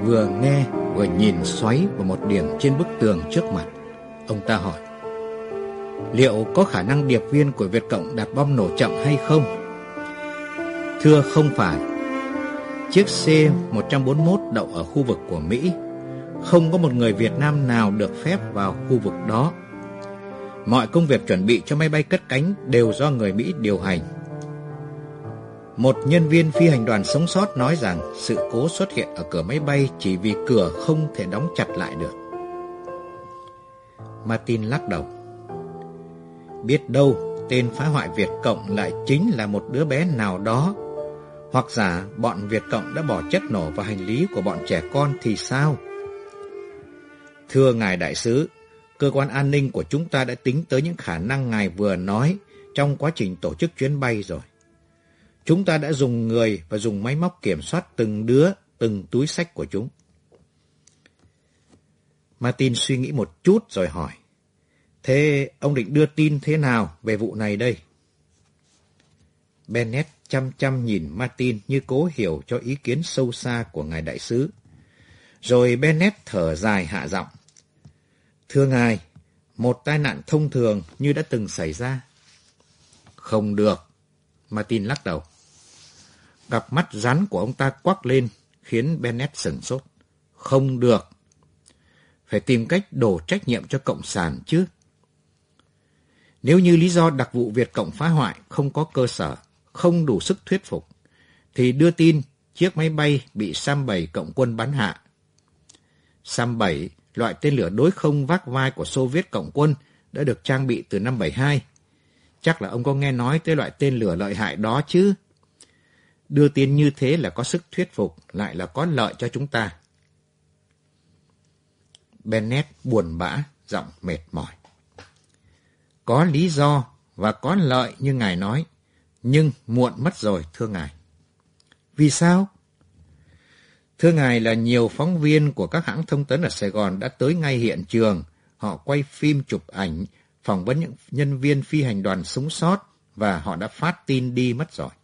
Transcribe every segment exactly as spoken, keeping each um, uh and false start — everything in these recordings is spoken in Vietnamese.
vừa nghe vừa nhìn xoáy vào một điểm trên bức tường trước mặt. Ông ta hỏi: liệu có khả năng điệp viên của Việt Cộng đặt bom nổ chậm hay không? Thưa không phải. Chiếc C một bốn mốt đậu ở khu vực của Mỹ. Không có một người Việt Nam nào được phép vào khu vực đó. Mọi công việc chuẩn bị cho máy bay cất cánh đều do người Mỹ điều hành. Một nhân viên phi hành đoàn sống sót nói rằng sự cố xuất hiện ở cửa máy bay chỉ vì cửa không thể đóng chặt lại được. Martin lắc đầu. Biết đâu tên phá hoại Việt Cộng lại chính là một đứa bé nào đó, hoặc giả bọn Việt Cộng đã bỏ chất nổ vào hành lý của bọn trẻ con thì sao? Thưa ngài đại sứ, cơ quan an ninh của chúng ta đã tính tới những khả năng ngài vừa nói trong quá trình tổ chức chuyến bay rồi. Chúng ta đã dùng người và dùng máy móc kiểm soát từng đứa, từng túi xách của chúng. Martin suy nghĩ một chút rồi hỏi: thế ông định đưa tin thế nào về vụ này đây? Bennett chăm chăm nhìn Martin như cố hiểu cho ý kiến sâu xa của ngài đại sứ. Rồi Bennett thở dài hạ giọng: thưa ngài, một tai nạn thông thường như đã từng xảy ra. Không được. Martin lắc đầu. Cặp mắt rắn của ông ta quắc lên khiến Bennett sửng sốt. Không được. Phải tìm cách đổ trách nhiệm cho Cộng sản chứ. Nếu như lý do đặc vụ Việt Cộng phá hoại không có cơ sở, không đủ sức thuyết phục, thì đưa tin chiếc máy bay bị Sam bảy Cộng quân bắn hạ. Sam bảy, loại tên lửa đối không vác vai của Xô Viết Cộng quân, đã được trang bị từ năm bảy hai. Chắc là ông có nghe nói tới loại tên lửa lợi hại đó chứ. Đưa tin như thế là có sức thuyết phục, lại là có lợi cho chúng ta. Bennett buồn bã, giọng mệt mỏi. Có lý do và có lợi như ngài nói, nhưng muộn mất rồi thưa ngài. Vì sao? Thưa ngài, là nhiều phóng viên của các hãng thông tấn ở Sài Gòn đã tới ngay hiện trường. Họ quay phim chụp ảnh, phỏng vấn những nhân viên phi hành đoàn sống sót và họ đã phát tin đi mất rồi.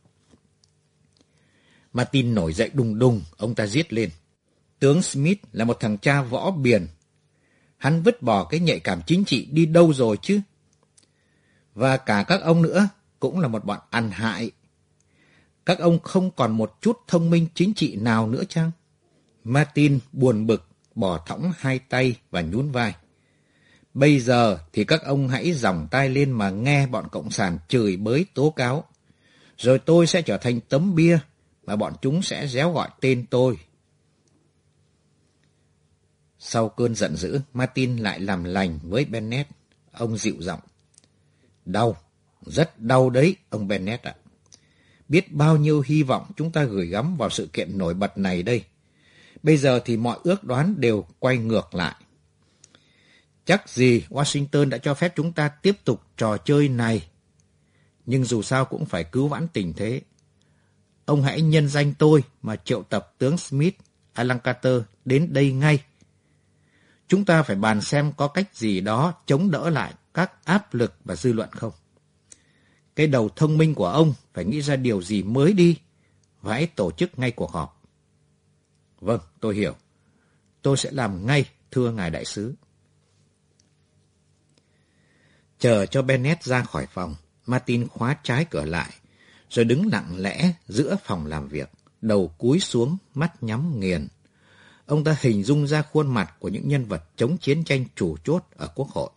Martin nổi dậy đùng đùng, ông ta giết lên. Tướng Smith là một thằng cha võ biền. Hắn vứt bỏ cái nhạy cảm chính trị đi đâu rồi chứ? Và cả các ông nữa cũng là một bọn ăn hại. Các ông không còn một chút thông minh chính trị nào nữa chăng? Martin buồn bực, bỏ thõng hai tay và nhún vai. Bây giờ thì các ông hãy giỏng tai lên mà nghe bọn Cộng sản chửi bới tố cáo. Rồi tôi sẽ trở thành tấm bia mà bọn chúng sẽ réo gọi tên tôi. Sau cơn giận dữ, Martin lại làm lành với Bennett. Ông dịu giọng. Đau, rất đau đấy, ông Bennett ạ. Biết bao nhiêu hy vọng chúng ta gửi gắm vào sự kiện nổi bật này đây. Bây giờ thì mọi ước đoán đều quay ngược lại. Chắc gì Washington đã cho phép chúng ta tiếp tục trò chơi này. Nhưng dù sao cũng phải cứu vãn tình thế. Ông hãy nhân danh tôi mà triệu tập tướng Smith, Alan Carter đến đây ngay. Chúng ta phải bàn xem có cách gì đó chống đỡ lại các áp lực và dư luận không. Cái đầu thông minh của ông phải nghĩ ra điều gì mới đi và hãy tổ chức ngay cuộc họp. Vâng, tôi hiểu. Tôi sẽ làm ngay, thưa ngài đại sứ. Chờ cho Bennett ra khỏi phòng, Martin khóa trái cửa lại, rồi đứng lặng lẽ giữa phòng làm việc, đầu cúi xuống, mắt nhắm nghiền. Ông ta hình dung ra khuôn mặt của những nhân vật chống chiến tranh chủ chốt ở Quốc hội.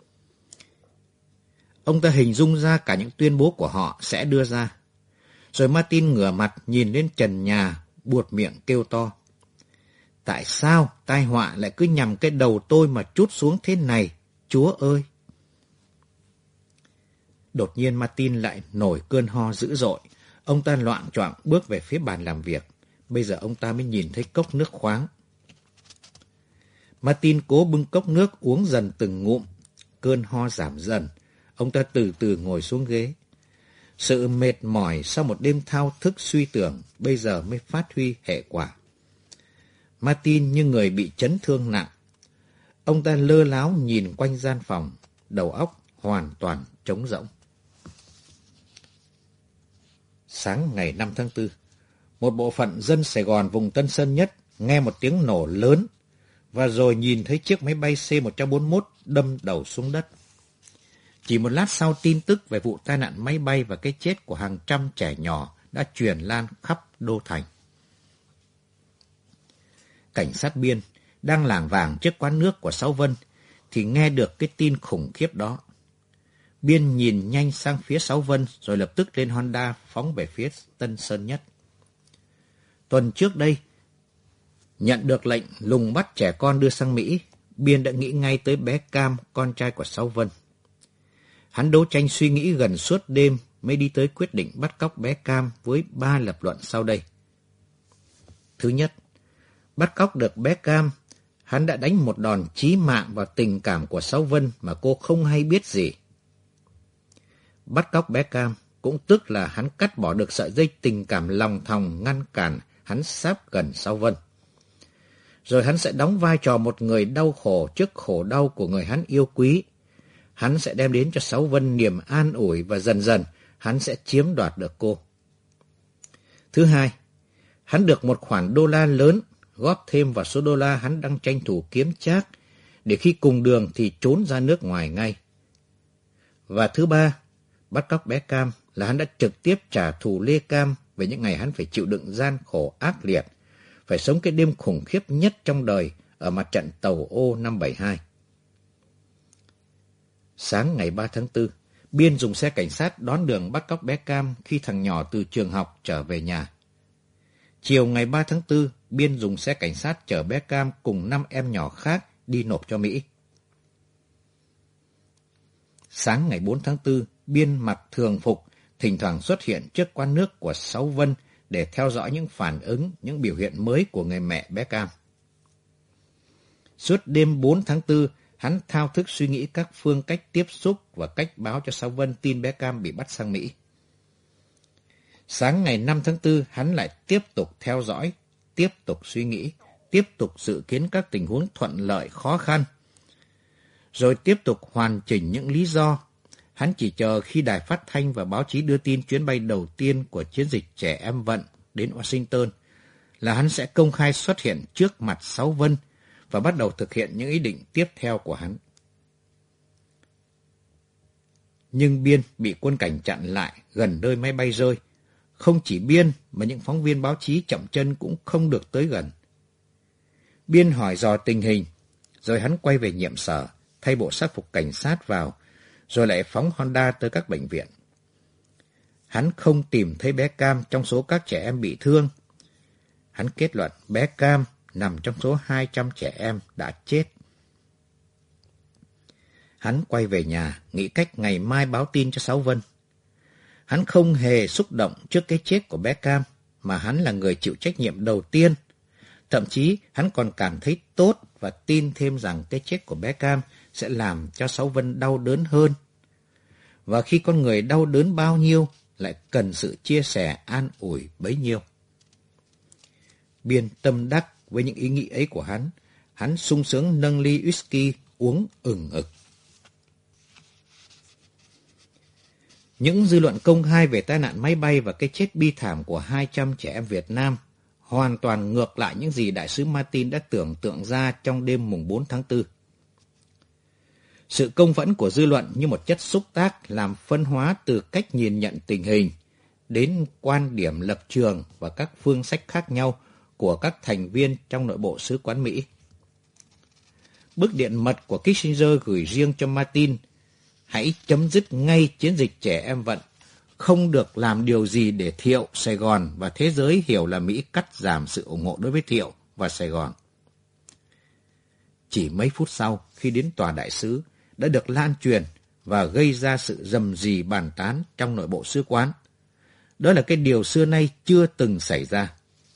Ông ta hình dung ra cả những tuyên bố của họ sẽ đưa ra. Rồi Martin ngửa mặt nhìn lên trần nhà, buột miệng kêu to. Tại sao tai họa lại cứ nhằm cái đầu tôi mà trút xuống thế này, Chúa ơi! Đột nhiên Martin lại nổi cơn ho dữ dội. Ông ta loạng choạng bước về phía bàn làm việc. Bây giờ ông ta mới nhìn thấy cốc nước khoáng. Martin cố bưng cốc nước uống dần từng ngụm. Cơn ho giảm dần. Ông ta từ từ ngồi xuống ghế. Sự mệt mỏi sau một đêm thao thức suy tưởng bây giờ mới phát huy hệ quả. Martin như người bị chấn thương nặng. Ông ta lơ láo nhìn quanh gian phòng, đầu óc hoàn toàn trống rỗng. Sáng ngày năm tháng tư, một bộ phận dân Sài Gòn vùng Tân Sơn Nhất nghe một tiếng nổ lớn, và rồi nhìn thấy chiếc máy bay C một bốn mốt đâm đầu xuống đất. Chỉ một lát sau, tin tức về vụ tai nạn máy bay và cái chết của hàng trăm trẻ nhỏ đã truyền lan khắp đô thành. Cảnh sát Biên đang lảng vảng trước quán nước của Sáu Vân thì nghe được cái tin khủng khiếp đó. Biên nhìn nhanh sang phía Sáu Vân rồi lập tức lên Honda phóng về phía Tân Sơn Nhất. Tuần trước đây, nhận được lệnh lùng bắt trẻ con đưa sang Mỹ, Biên đã nghĩ ngay tới bé Cam, con trai của Sáu Vân. Hắn đấu tranh suy nghĩ gần suốt đêm mới đi tới quyết định bắt cóc bé Cam với ba lập luận sau đây. Thứ nhất, bắt cóc được bé Cam, hắn đã đánh một đòn chí mạng vào tình cảm của Sáu Vân mà cô không hay biết gì. Bắt cóc bé Cam cũng tức là hắn cắt bỏ được sợi dây tình cảm lòng thòng ngăn cản hắn sáp gần Sáu Vân. Rồi hắn sẽ đóng vai trò một người đau khổ trước khổ đau của người hắn yêu quý. Hắn sẽ đem đến cho Sáu Vân niềm an ủi và dần dần hắn sẽ chiếm đoạt được cô. Thứ hai, hắn được một khoản đô la lớn góp thêm vào số đô la hắn đang tranh thủ kiếm trác để khi cùng đường thì trốn ra nước ngoài ngay. Và thứ ba, bắt cóc bé Cam là hắn đã trực tiếp trả thù Lê Cam về những ngày hắn phải chịu đựng gian khổ ác liệt, phải sống cái đêm khủng khiếp nhất trong đời ở mặt trận Tàu Ô năm bảy hai. Sáng ngày ba tháng tư, Biên dùng xe cảnh sát đón đường bắt cóc bé Cam khi thằng nhỏ từ trường học trở về nhà. Chiều ngày ba tháng tư, Biên dùng xe cảnh sát chở bé Cam cùng năm em nhỏ khác đi nộp cho Mỹ. Sáng ngày bốn tháng tư, Biên mặc thường phục, thỉnh thoảng xuất hiện trước quán nước của Sáu Vân để theo dõi những phản ứng, những biểu hiện mới của người mẹ bé Cam. Suốt đêm bốn tháng tư, hắn thao thức suy nghĩ các phương cách tiếp xúc và cách báo cho Sáu Vân tin bé Cam bị bắt sang Mỹ. Sáng ngày năm tháng tư, hắn lại tiếp tục theo dõi, tiếp tục suy nghĩ, tiếp tục dự kiến các tình huống thuận lợi khó khăn, rồi tiếp tục hoàn chỉnh những lý do. Hắn chỉ chờ khi đài phát thanh và báo chí đưa tin chuyến bay đầu tiên của chiến dịch trẻ em vận đến Washington là hắn sẽ công khai xuất hiện trước mặt Sáu Vân và bắt đầu thực hiện những ý định tiếp theo của hắn. Nhưng Biên bị quân cảnh chặn lại gần nơi máy bay rơi. Không chỉ Biên mà những phóng viên báo chí chậm chân cũng không được tới gần. Biên hỏi dò tình hình, rồi hắn quay về nhiệm sở, thay bộ sắc phục cảnh sát vào, rồi lại phóng Honda tới các bệnh viện. Hắn không tìm thấy bé Cam trong số các trẻ em bị thương. Hắn kết luận bé Cam nằm trong số hai trăm trẻ em đã chết. Hắn quay về nhà, nghĩ cách ngày mai báo tin cho Sáu Vân. Hắn không hề xúc động trước cái chết của bé Cam, mà hắn là người chịu trách nhiệm đầu tiên. Thậm chí, hắn còn cảm thấy tốt và tin thêm rằng cái chết của bé Cam sẽ làm cho Sáu Vân đau đớn hơn. Và khi con người đau đớn bao nhiêu, lại cần sự chia sẻ an ủi bấy nhiêu. Biên tâm đắc với những ý nghĩ ấy của hắn, hắn sung sướng nâng ly whisky uống ừng ực. Những dư luận công khai về tai nạn máy bay và cái chết bi thảm của hai trăm trẻ em Việt Nam hoàn toàn ngược lại những gì đại sứ Martin đã tưởng tượng ra trong đêm mùng bốn tháng tư. Sự công phẫn của dư luận như một chất xúc tác làm phân hóa từ cách nhìn nhận tình hình đến quan điểm lập trường và các phương sách khác nhau của các thành viên trong nội bộ sứ quán Mỹ. Bức điện mật của Kissinger gửi riêng cho Martin: hãy chấm dứt ngay chiến dịch trẻ em vận, không được làm điều gì để Thiệu, Sài Gòn và thế giới hiểu là Mỹ cắt giảm sự ủng hộ đối với Thiệu và Sài Gòn. Chỉ mấy phút sau, khi đến tòa đại sứ, đã được lan truyền và gây ra sự rầm rì bàn tán trong nội bộ sứ quán. Đó là cái điều xưa nay chưa từng xảy ra.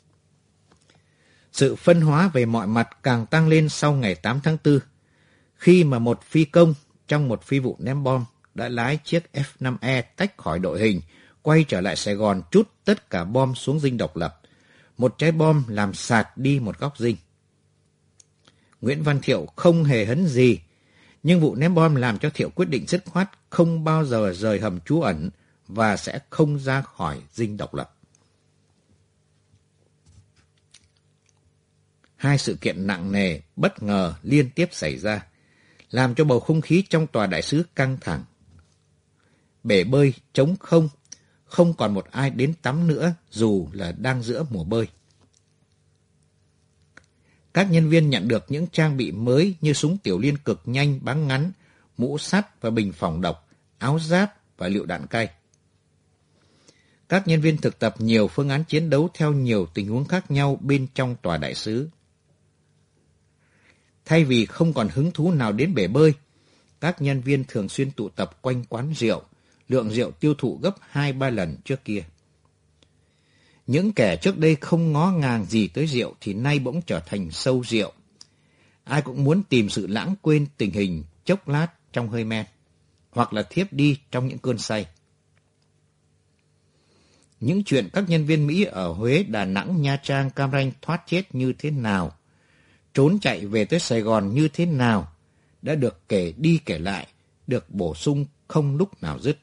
Sự phân hóa về mọi mặt càng tăng lên sau ngày tám tháng tư, khi mà một phi công trong một phi vụ ném bom đã lái chiếc F năm E tách khỏi đội hình, quay trở lại Sài Gòn trút tất cả bom xuống dinh Độc Lập. Một trái bom làm sạt đi một góc dinh. Nguyễn Văn Thiệu không hề hấn gì, nhưng vụ ném bom làm cho Thiệu quyết định dứt khoát không bao giờ rời hầm trú ẩn và sẽ không ra khỏi dinh Độc Lập. Hai sự kiện nặng nề, bất ngờ liên tiếp xảy ra, làm cho bầu không khí trong tòa đại sứ căng thẳng. Bể bơi trống không, không còn một ai đến tắm nữa dù là đang giữa mùa bơi. Các nhân viên nhận được những trang bị mới như súng tiểu liên cực nhanh bắn ngắn, mũ sắt và bình phòng độc, áo giáp và lựu đạn cay. Các nhân viên thực tập nhiều phương án chiến đấu theo nhiều tình huống khác nhau bên trong tòa đại sứ. Thay vì không còn hứng thú nào đến bể bơi, các nhân viên thường xuyên tụ tập quanh quán rượu, lượng rượu tiêu thụ gấp hai ba lần trước kia. Những kẻ trước đây không ngó ngàng gì tới rượu thì nay bỗng trở thành sâu rượu. Ai cũng muốn tìm sự lãng quên tình hình chốc lát trong hơi men, hoặc là thiếp đi trong những cơn say. Những chuyện các nhân viên Mỹ ở Huế, Đà Nẵng, Nha Trang, Cam Ranh thoát chết như thế nào, trốn chạy về tới Sài Gòn như thế nào, đã được kể đi kể lại, được bổ sung không lúc nào dứt.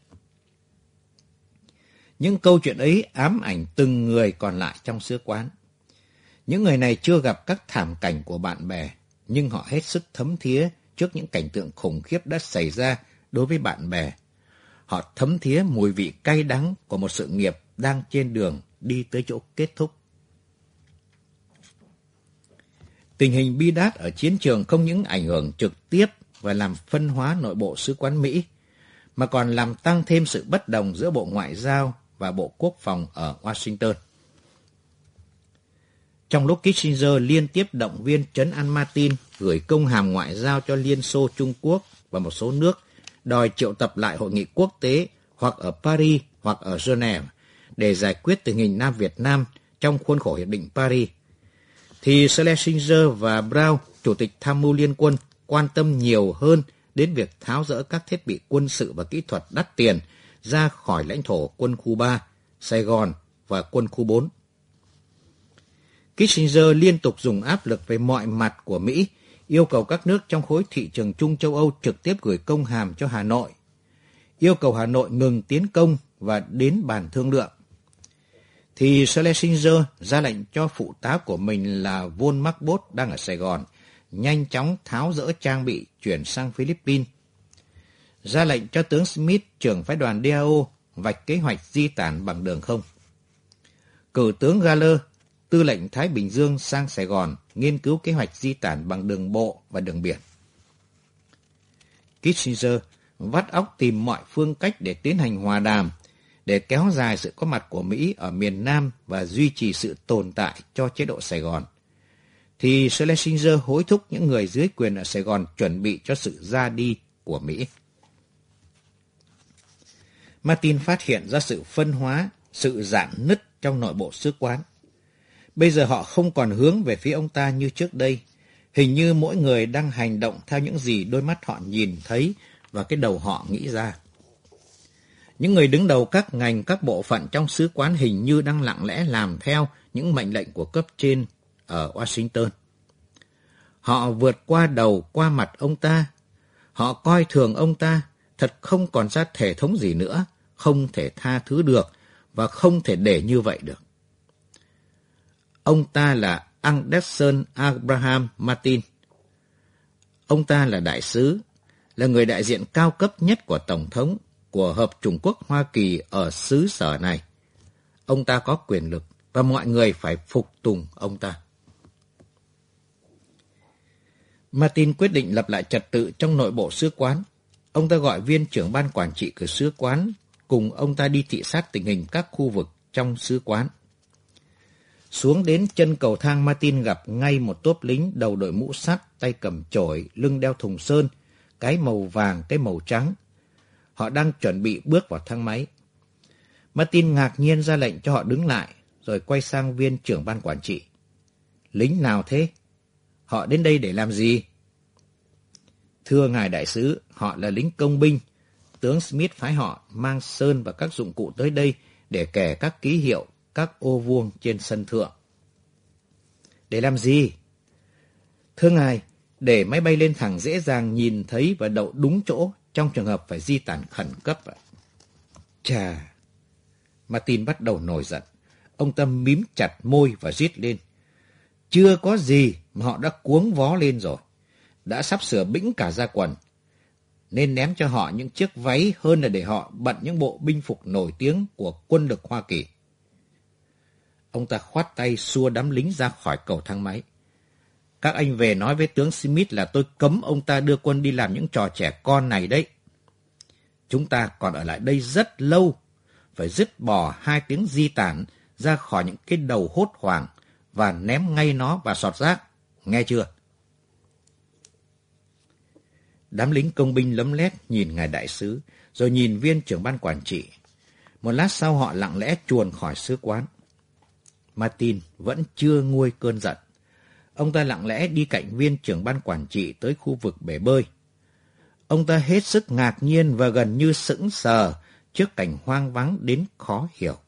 Những câu chuyện ấy ám ảnh từng người còn lại trong sứ quán. Những người này chưa gặp các thảm cảnh của bạn bè, nhưng họ hết sức thấm thía trước những cảnh tượng khủng khiếp đã xảy ra đối với bạn bè. Họ thấm thía mùi vị cay đắng của một sự nghiệp đang trên đường đi tới chỗ kết thúc. Tình hình bi đát ở chiến trường không những ảnh hưởng trực tiếp và làm phân hóa nội bộ sứ quán Mỹ, mà còn làm tăng thêm sự bất đồng giữa Bộ Ngoại giao và Bộ Quốc phòng ở Washington. Trong lúc Kissinger liên tiếp động viên trấn an Martin gửi công hàm ngoại giao cho Liên Xô, Trung Quốc và một số nước, đòi triệu tập lại hội nghị quốc tế hoặc ở Paris hoặc ở Geneva để giải quyết tình hình Nam Việt Nam trong khuôn khổ Hiệp định Paris, thì Schlesinger và Brown, Chủ tịch Tham mưu Liên quân, quan tâm nhiều hơn đến việc tháo dỡ các thiết bị quân sự và kỹ thuật đắt tiền ra khỏi lãnh thổ quân khu ba, Sài Gòn và quân khu bốn. Kissinger liên tục dùng áp lực về mọi mặt của Mỹ, yêu cầu các nước trong khối thị trường chung châu Âu trực tiếp gửi công hàm cho Hà Nội, yêu cầu Hà Nội ngừng tiến công và đến bàn thương lượng. Thì Schlesinger ra lệnh cho phụ tá của mình là von Marbot đang ở Sài Gòn nhanh chóng tháo dỡ trang bị chuyển sang Philippines. Ra lệnh cho tướng Smith, trưởng phái đoàn đê a o, vạch kế hoạch di tản bằng đường không. Cử tướng Galler, tư lệnh Thái Bình Dương sang Sài Gòn nghiên cứu kế hoạch di tản bằng đường bộ và đường biển. Kissinger vắt óc tìm mọi phương cách để tiến hành hòa đàm, để kéo dài sự có mặt của Mỹ ở miền Nam và duy trì sự tồn tại cho chế độ Sài Gòn. Thì Schlesinger hối thúc những người dưới quyền ở Sài Gòn chuẩn bị cho sự ra đi của Mỹ. Martin phát hiện ra sự phân hóa, sự rạn nứt trong nội bộ sứ quán. Bây giờ họ không còn hướng về phía ông ta như trước đây. Hình như mỗi người đang hành động theo những gì đôi mắt họ nhìn thấy và cái đầu họ nghĩ ra. Những người đứng đầu các ngành, các bộ phận trong sứ quán hình như đang lặng lẽ làm theo những mệnh lệnh của cấp trên ở Washington. Họ vượt qua đầu, qua mặt ông ta. Họ coi thường ông ta, thật không còn ra thể thống gì nữa, không thể tha thứ được và không thể để như vậy được. Ông ta là Anderson Abraham Martin. Ông ta là đại sứ, là người đại diện cao cấp nhất của Tổng thống của Hợp Chủng Quốc Hoa Kỳ ở xứ sở này. Ông ta có quyền lực và mọi người phải phục tùng ông ta. Martin quyết định lập lại trật tự trong nội bộ sứ quán. Ông ta gọi viên trưởng ban quản trị của sứ quán cùng ông ta đi thị sát tình hình các khu vực trong sứ quán. Xuống đến chân cầu thang, Martin gặp ngay một tốp lính đầu đội mũ sắt, tay cầm chổi, lưng đeo thùng sơn, cái màu vàng, cái màu trắng. Họ đang chuẩn bị bước vào thang máy. Martin ngạc nhiên ra lệnh cho họ đứng lại, rồi quay sang viên trưởng ban quản trị. Lính nào thế? Họ đến đây để làm gì? Thưa ngài đại sứ, họ là lính công binh. Tướng Smith phái họ mang sơn và các dụng cụ tới đây để kẻ các ký hiệu, các ô vuông trên sân thượng. Để làm gì? Thưa ngài, để máy bay lên thẳng dễ dàng nhìn thấy và đậu đúng chỗ trong trường hợp phải di tản khẩn cấp. Chà! Martin bắt đầu nổi giận. Ông ta mím chặt môi và rít lên. Chưa có gì mà họ đã cuống vó lên rồi, đã sắp sửa bĩnh cả ra quần. Nên ném cho họ những chiếc váy hơn là để họ bận những bộ binh phục nổi tiếng của quân lực Hoa Kỳ. Ông ta khoát tay xua đám lính ra khỏi cầu thang máy. Các anh về nói với tướng Smith là tôi cấm ông ta đưa quân đi làm những trò trẻ con này đấy. Chúng ta còn ở lại đây rất lâu, phải dứt bỏ hai tiếng di tản ra khỏi những cái đầu hốt hoảng và ném ngay nó vào sọt rác, nghe chưa? Đám lính công binh lấm lét nhìn ngài đại sứ, rồi nhìn viên trưởng ban quản trị. Một lát sau họ lặng lẽ chuồn khỏi sứ quán. Martin vẫn chưa nguôi cơn giận. Ông ta lặng lẽ đi cạnh viên trưởng ban quản trị tới khu vực bể bơi. Ông ta hết sức ngạc nhiên và gần như sững sờ trước cảnh hoang vắng đến khó hiểu.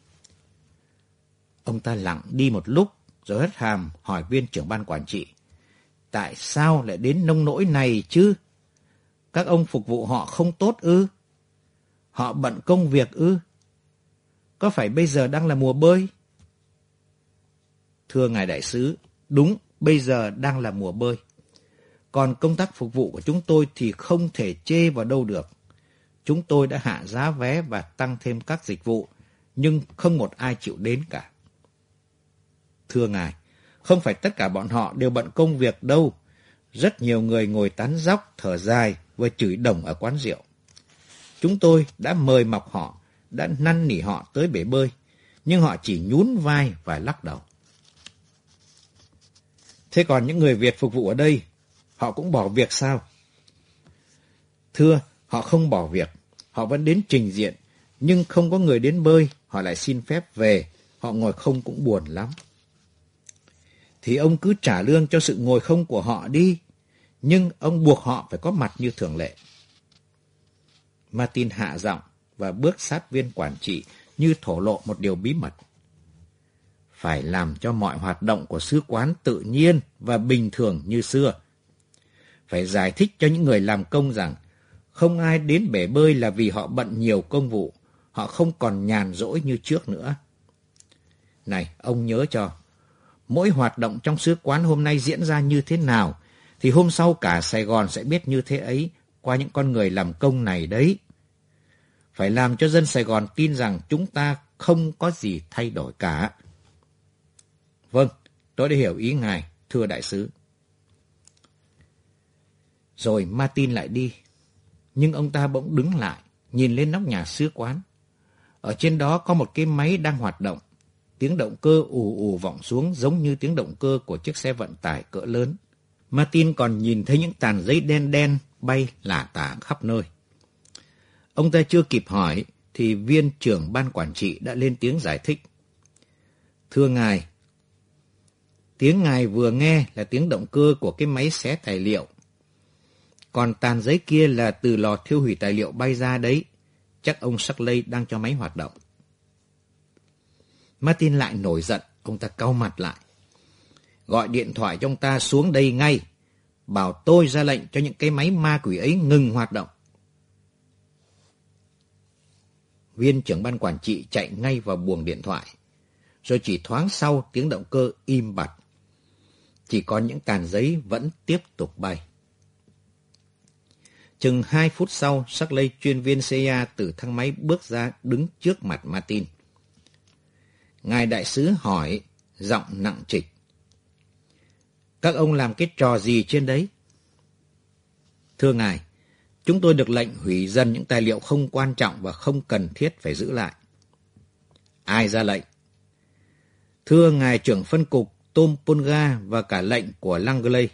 Ông ta lặng đi một lúc rồi hất hàm hỏi viên trưởng ban quản trị. Tại sao lại đến nông nỗi này chứ? Các ông phục vụ họ không tốt ư? Họ bận công việc ư? Có phải bây giờ đang là mùa bơi? Thưa ngài đại sứ, đúng, bây giờ đang là mùa bơi. Còn công tác phục vụ của chúng tôi thì không thể chê vào đâu được. Chúng tôi đã hạ giá vé và tăng thêm các dịch vụ, nhưng không một ai chịu đến cả. Thưa ngài, không phải tất cả bọn họ đều bận công việc đâu. Rất nhiều người ngồi tán dóc, thở dài và chửi đồng ở quán rượu. Chúng tôi đã mời mọc họ, đã năn nỉ họ tới bể bơi, nhưng họ chỉ nhún vai và lắc đầu. Thế còn những người Việt phục vụ ở đây, họ cũng bỏ việc sao? Thưa, họ không bỏ việc, họ vẫn đến trình diện, nhưng không có người đến bơi, họ lại xin phép về, họ ngồi không cũng buồn lắm. Thì ông cứ trả lương cho sự ngồi không của họ đi, nhưng ông buộc họ phải có mặt như thường lệ. Martin hạ giọng và bước sát viên quản trị như thổ lộ một điều bí mật. Phải làm cho mọi hoạt động của sứ quán tự nhiên và bình thường như xưa. Phải giải thích cho những người làm công rằng không ai đến bể bơi là vì họ bận nhiều công vụ, họ không còn nhàn rỗi như trước nữa. Này, ông nhớ cho, mỗi hoạt động trong sứ quán hôm nay diễn ra như thế nào, thì hôm sau cả Sài Gòn sẽ biết như thế ấy qua những con người làm công này đấy. Phải làm cho dân Sài Gòn tin rằng chúng ta không có gì thay đổi cả. Vâng, tôi đã hiểu ý ngài, thưa đại sứ. Rồi Martin lại đi, nhưng ông ta bỗng đứng lại, nhìn lên nóc nhà sứ quán. Ở trên đó có một cái máy đang hoạt động. Tiếng động cơ ù ù vọng xuống giống như tiếng động cơ của chiếc xe vận tải cỡ lớn. Martin còn nhìn thấy những tàn giấy đen đen bay lả tả khắp nơi. Ông ta chưa kịp hỏi thì viên trưởng ban quản trị đã lên tiếng giải thích. Thưa ngài, tiếng ngài vừa nghe là tiếng động cơ của cái máy xé tài liệu. Còn tàn giấy kia là từ lò thiêu hủy tài liệu bay ra đấy. Chắc ông Suckley đang cho máy hoạt động. Martin lại nổi giận, ông ta cau mặt lại. Gọi điện thoại cho ông ta xuống đây ngay. Bảo tôi ra lệnh cho những cái máy ma quỷ ấy ngừng hoạt động. Viên trưởng ban quản trị chạy ngay vào buồng điện thoại. Rồi chỉ thoáng sau tiếng động cơ im bặt. Chỉ còn những tàn giấy vẫn tiếp tục bay. Chừng hai phút sau, Suckley chuyên viên xê i a từ thang máy bước ra đứng trước mặt Martin. Ngài đại sứ hỏi, giọng nặng trịch. Các ông làm cái trò gì trên đấy? Thưa ngài, chúng tôi được lệnh hủy dần những tài liệu không quan trọng và không cần thiết phải giữ lại. Ai ra lệnh? Thưa ngài trưởng phân cục Tom Punga và cả lệnh của Langley.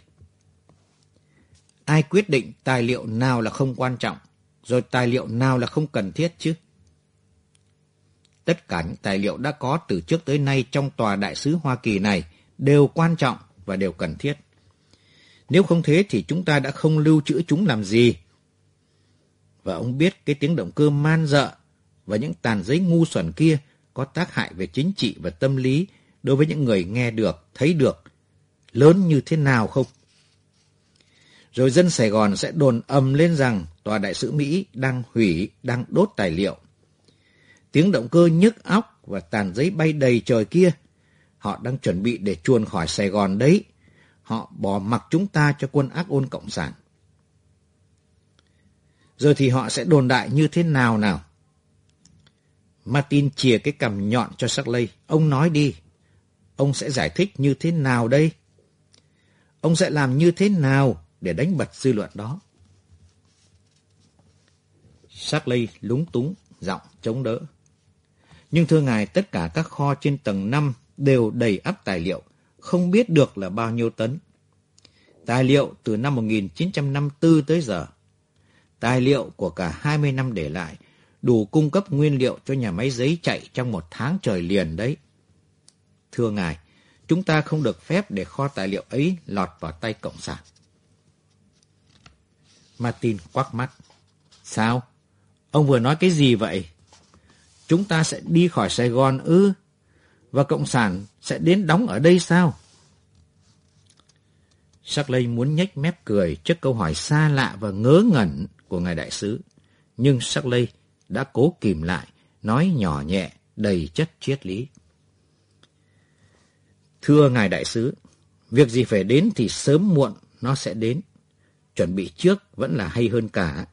Ai quyết định tài liệu nào là không quan trọng, rồi tài liệu nào là không cần thiết chứ? Tất cả những tài liệu đã có từ trước tới nay trong tòa đại sứ Hoa Kỳ này đều quan trọng và đều cần thiết. Nếu không thế thì chúng ta đã không lưu trữ chúng làm gì. Và ông biết cái tiếng động cơ man dợ và những tàn giấy ngu xuẩn kia có tác hại về chính trị và tâm lý đối với những người nghe được, thấy được, lớn như thế nào không? Rồi dân Sài Gòn sẽ đồn ầm lên rằng tòa đại sứ Mỹ đang hủy, đang đốt tài liệu. Tiếng động cơ nhức óc và tàn giấy bay đầy trời kia, họ đang chuẩn bị để chuồn khỏi Sài Gòn đấy. họ bỏ mặc chúng ta cho quân ác ôn cộng sản. Rồi thì họ sẽ đồn đại như thế nào nào? Martin chìa cái cằm nhọn cho Shirley. Ông nói đi. Ông sẽ giải thích như thế nào đây? Ông sẽ làm như thế nào để đánh bật dư luận đó? Shirley lúng túng, giọng chống đỡ. Nhưng thưa ngài, tất cả các kho trên tầng năm đều đầy ắp tài liệu, không biết được là bao nhiêu tấn. Tài liệu từ năm một nghìn chín trăm năm mươi tư tới giờ. Tài liệu của cả hai mươi năm để lại, đủ cung cấp nguyên liệu cho nhà máy giấy chạy trong một tháng trời liền đấy. Thưa ngài, chúng ta không được phép để kho tài liệu ấy lọt vào tay cộng sản. Martin quắc mắt. Sao? Ông vừa nói cái gì vậy? Chúng ta sẽ đi khỏi Sài Gòn ư? Và cộng sản sẽ đến đóng ở đây sao? Shirley muốn nhếch mép cười trước câu hỏi xa lạ và ngớ ngẩn của ngài đại sứ. Nhưng Shirley đã cố kìm lại, nói nhỏ nhẹ, đầy chất triết lý. Thưa ngài đại sứ, việc gì phải đến thì sớm muộn nó sẽ đến. Chuẩn bị trước vẫn là hay hơn cả.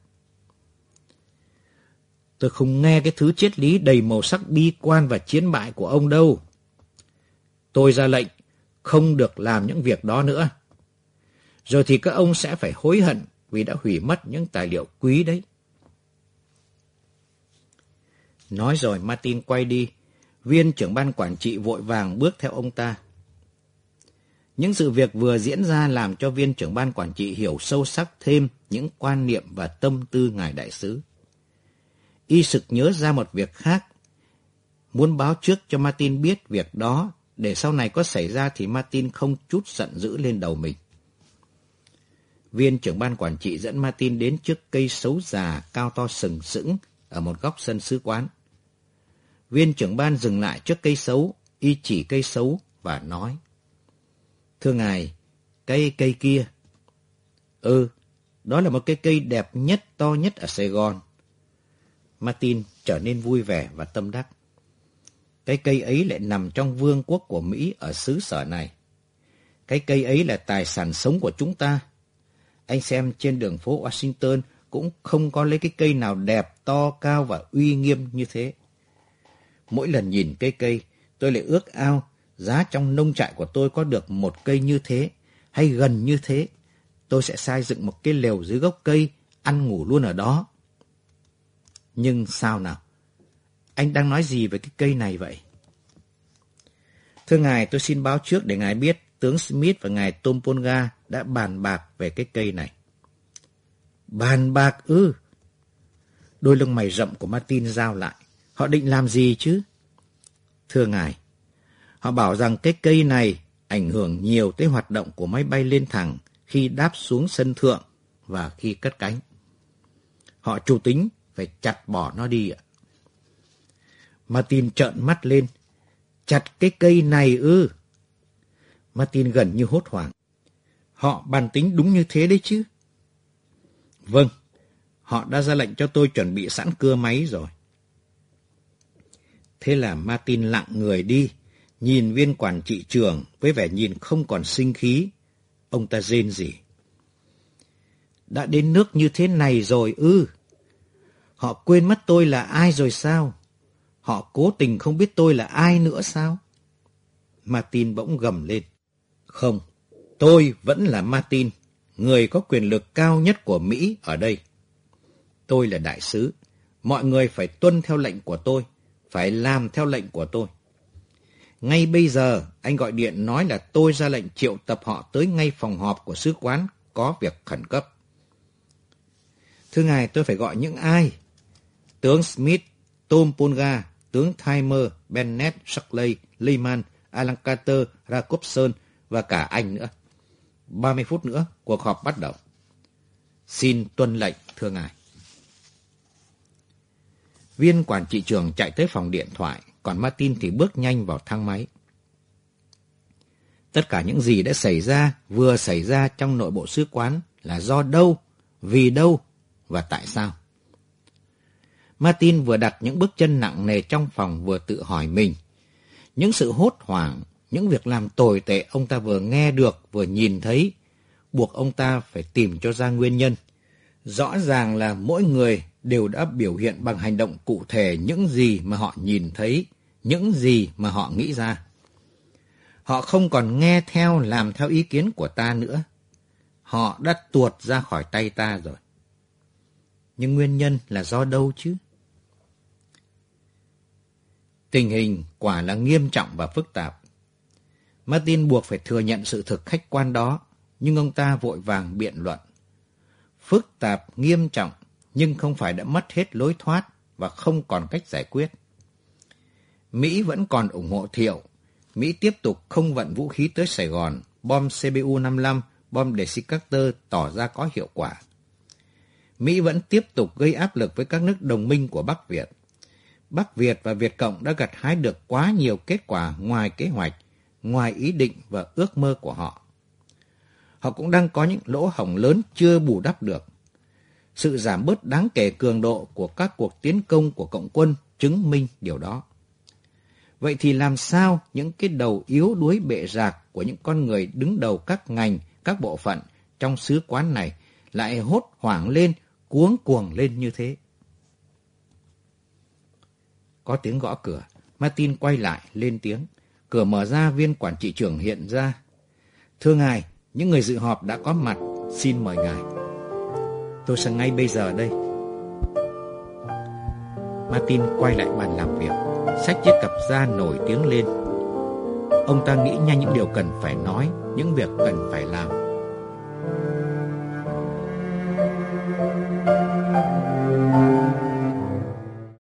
Tôi không nghe cái thứ triết lý đầy màu sắc bi quan và chiến bại của ông đâu. Tôi ra lệnh không được làm những việc đó nữa. Rồi thì các ông sẽ phải hối hận vì đã hủy mất những tài liệu quý đấy. Nói rồi Martin quay đi. Viên trưởng ban quản trị vội vàng bước theo ông ta. Những sự việc vừa diễn ra làm cho viên trưởng ban quản trị hiểu sâu sắc thêm những quan niệm và tâm tư ngài đại sứ. Y sực nhớ ra một việc khác, muốn báo trước cho Martin biết việc đó, để sau này có xảy ra thì Martin không chút giận dữ lên đầu mình. Viên trưởng ban quản trị dẫn Martin đến trước cây sấu già cao to sừng sững ở một góc sân sứ quán. Viên trưởng ban dừng lại trước cây sấu, y chỉ cây sấu và nói: Thưa ngài, cây cây kia. Ừ, đó là một cây cây đẹp nhất, to nhất ở Sài Gòn. Martin trở nên vui vẻ và tâm đắc. Cái cây ấy lại nằm trong vương quốc của Mỹ ở xứ sở này. Cái cây ấy là tài sản sống của chúng ta. Anh xem trên đường phố Washington cũng không có lấy cái cây nào đẹp, to, cao và uy nghiêm như thế. Mỗi lần nhìn cây cây, tôi lại ước ao giá trong nông trại của tôi có được một cây như thế, hay gần như thế. Tôi sẽ xây dựng một cái lều dưới gốc cây, ăn ngủ luôn ở đó. Nhưng sao nào? Anh đang nói gì về cái cây này vậy? Thưa ngài, tôi xin báo trước để ngài biết tướng Smith và ngài Tompolga đã bàn bạc về cái cây này. Bàn bạc ư? Đôi lông mày rậm của Martin giao lại. Họ định làm gì chứ? Thưa ngài, họ bảo rằng cái cây này ảnh hưởng nhiều tới hoạt động của máy bay lên thẳng khi đáp xuống sân thượng và khi cất cánh. Họ chủ tính phải chặt bỏ nó đi ạ. Martin trợn mắt lên. Chặt cái cây này ư? Martin gần như hốt hoảng. Họ bàn tính đúng như thế đấy chứ? Vâng, họ đã ra lệnh cho tôi chuẩn bị sẵn cưa máy rồi. Thế là Martin lặng người đi, nhìn viên quản trị trưởng với vẻ nhìn không còn sinh khí. Ông ta rên rỉ. Đã đến nước như thế này rồi ư? Họ quên mất tôi là ai rồi sao? Họ cố tình không biết tôi là ai nữa sao? Martin bỗng gầm lên. Không, tôi vẫn là Martin, người có quyền lực cao nhất của Mỹ ở đây. Tôi là đại sứ. Mọi người phải tuân theo lệnh của tôi, phải làm theo lệnh của tôi. Ngay bây giờ, anh gọi điện nói là tôi ra lệnh triệu tập họ tới ngay phòng họp của sứ quán, có việc khẩn cấp. Thưa ngài, tôi phải gọi những ai? Tướng Smith, Tompolga, tướng Timer, Bennett, Shirley, Lehman, Alan Carter, Jacobson và cả anh nữa. ba mươi phút nữa, cuộc họp bắt đầu. Xin tuân lệnh, thưa ngài. Viên quản trị trưởng chạy tới phòng điện thoại, còn Martin thì bước nhanh vào thang máy. Tất cả những gì đã xảy ra, vừa xảy ra trong nội bộ sứ quán là do đâu, vì đâu và tại sao? Martin vừa đặt những bước chân nặng nề trong phòng vừa tự hỏi mình. Những sự hốt hoảng những việc làm tồi tệ ông ta vừa nghe được, vừa nhìn thấy, buộc ông ta phải tìm cho ra nguyên nhân. Rõ ràng là mỗi người đều đã biểu hiện bằng hành động cụ thể những gì mà họ nhìn thấy, những gì mà họ nghĩ ra. Họ không còn nghe theo, làm theo ý kiến của ta nữa. Họ đã tuột ra khỏi tay ta rồi. Nhưng nguyên nhân là do đâu chứ? Tình hình quả là nghiêm trọng và phức tạp. Martin buộc phải thừa nhận sự thực khách quan đó, nhưng ông ta vội vàng biện luận. Phức tạp, nghiêm trọng, nhưng không phải đã mất hết lối thoát và không còn cách giải quyết. Mỹ vẫn còn ủng hộ Thiệu. Mỹ tiếp tục không vận vũ khí tới Sài Gòn. Bom C B U năm mươi lăm, bom Decatur tỏ ra có hiệu quả. Mỹ vẫn tiếp tục gây áp lực với các nước đồng minh của Bắc Việt. Bắc Việt và Việt Cộng đã gặt hái được quá nhiều kết quả ngoài kế hoạch, ngoài ý định và ước mơ của họ. Họ cũng đang có những lỗ hổng lớn chưa bù đắp được. Sự giảm bớt đáng kể cường độ của các cuộc tiến công của Cộng quân chứng minh điều đó. Vậy thì làm sao những cái đầu yếu đuối bệ rạc của những con người đứng đầu các ngành, các bộ phận trong xứ quán này lại hốt hoảng lên, cuống cuồng lên như thế? Có tiếng gõ cửa. Martin quay lại, lên tiếng. Cửa mở ra, viên quản trị trưởng hiện ra. Thưa ngài, những người dự họp đã có mặt, xin mời ngài. Tôi sang ngay bây giờ đây. Martin quay lại bàn làm việc, xách chiếc cặp ra nổi tiếng lên. Ông ta nghĩ nhanh những điều cần phải nói, những việc cần phải làm.